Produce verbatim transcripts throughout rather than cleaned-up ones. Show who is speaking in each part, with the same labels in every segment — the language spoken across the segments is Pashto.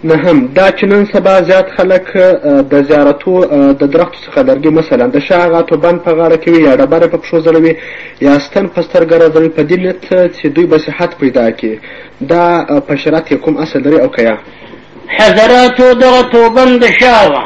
Speaker 1: نهم دا چې نن سبا زیات خلک د زیارتو د درختو څخه لرګي مثلا د شاه اغا توبان په غاړه کوي یا ډبره په پښو ځړوي یا ستن په سترګه راځوي په دې نیت چې دوی به صحت پیدا کړي. دا په شریعت کې کوم اصل لري او که یا
Speaker 2: حضراتو دغه توبن د شاه اغا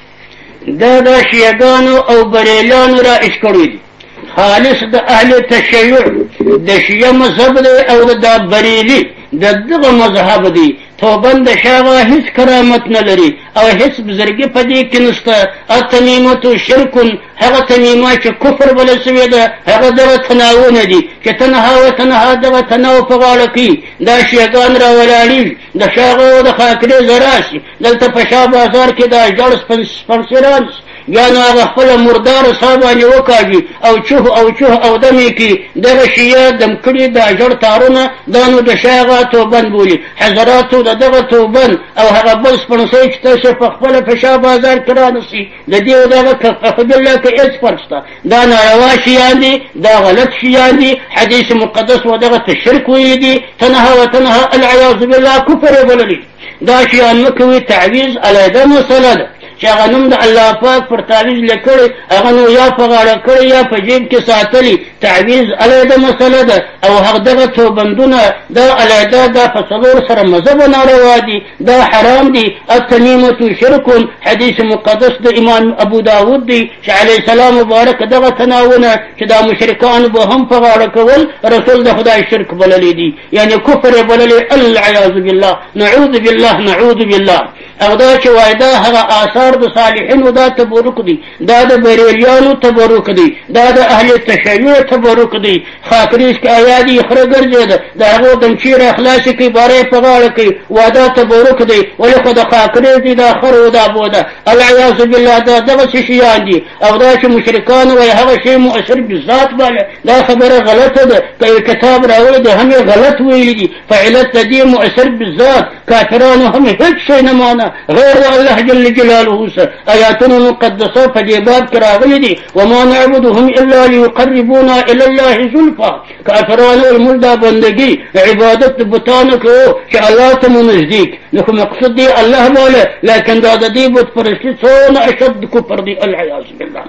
Speaker 2: دا د شیعګانو او بریلیانو را ایش کړي دي، خالص د اهل تشیع د شیعه مذهب دی او د بریلي د دغه مذهب دی. توبن د شاه اغا هیڅ کرامت نه لري او هیڅ بزرګي په دې کې نشته. التمیمة شرک، هغه تمیمه چې کفر بلل سوې ده هغه دغه تناوونه دي چې تنها و تنها دغه تناو په غاړه کوي. دا شیعګان را ولاړېږي د شاه اغا د خاکرې زراشي دلته په شاه بازار کې دا ژړ سپنسران بیا نو هغه خپله مرداره سا باندې وکاږي او چوه او چوه او دم یې کړي. دغه شیعه دم کړي دا ژړ تارونه دا نو د شاه اغا توبن بولي. حضراتو د دغه توبن او هغه بل سپنسۍ چې تاسې په خپله په شاه بازار کې رانسي د دې او دغه بالله کې هېڅ فرق شته. دا ناروا شیان دي، دا غلط شیان دي. حدیث مقدس و دغه ته شرک ویلي دي. تنها و تنها العیاذ بالله کفر یې بللي. دا شیان مه کوئ. تعویض علیحده مسله ده چې هغه نوم د الله پاک پر تعویض لیکلی هغه نو یا په غاړه کړی یا په جیب کې ساتلی. تعویض علیحده مسله ده او هغه دغه توبندونه دا علیحده دا په څلور سره مذهبه ناروا دي، دا حرام دي. التمیمة شرک، حدیث مقدس د امام ابو داود دی چې علیه السلام مبارک دغه تناونه چې دا مشرکان به هم په غاړه کول رسول د خدای شرک بللی دي، یعنی کفر یې بللی. العیاذ بالله، نعوذ بالله نعوذ بالله. او دا چې وایي دا هغه آثار د صالحینو دا تبرک دی، دا د بریلیانو تبرک دی، دا د اهل تشیع تبرک دی. خاکریز کې آیا دي خره ګرځېده د هغو دمچې را خلاصې کوي باره یې په غاړه کوي وادا تبرک دی. ولې خو د خاکریز دي دا خر و دا بوده. العیاذ بالله دا دغسې شیان دي. او دا چې مشرکان وایي هغه شی مؤثر بذات باندې دا خبره غلطه ده. که یو کتاب راوړی د هم یې غلط ویلي دي. فعلت د دې مؤثر بذات کافرانو هم هېڅ شی نه مانه غیر الله جل جلاله سره. آیاتونه مقدسه په دې باب کې راغلي دي. وما نعبدهم الا لیقربونا الی الله زلفا. کافرانو وایي موږ دا بندګي عبادت د بتانو کوو چې الله ته مو نزدیک. نو خو مقصود دی الله باله، لیکن دا د دې بت پرستي څونه اشد کفر دی. العیاذ بالله.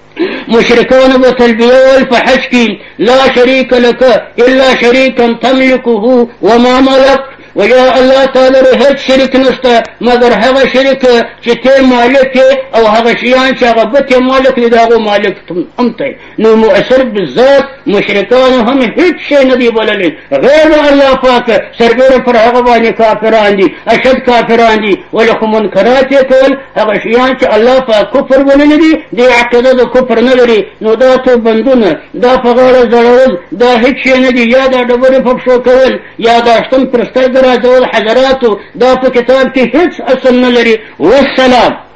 Speaker 2: مشرکان به تلبیه ویل په حج کې لا شریک لک الا شریکا تملکه وما ملک. ویا الله تعالی هیڅ شریک نشته مگر هغه شریک چې ته مالک او هغه شیان چې هغه به ته مالک دی د هغو مالک هم ته. نو مؤثر بالذات مشرکان هم هیڅ شی نه دی بللی غیر الله پاک. سربیره پر هغه باندې کافران دي، اشد کافران دي. ولې خو منکرات یې کول هغه شیان چې الله پاک کفر بللی دي دې عقیده د کفر نه لري. نو دا توبندونه دا په غاړه ځړول دا هیڅ شی نه دي. یا دا ډبرې په پښو کول یا دا شتن پر سترګه راځول حضراتو دا په کتاب کې هیڅ اصل نه لري. والسلام.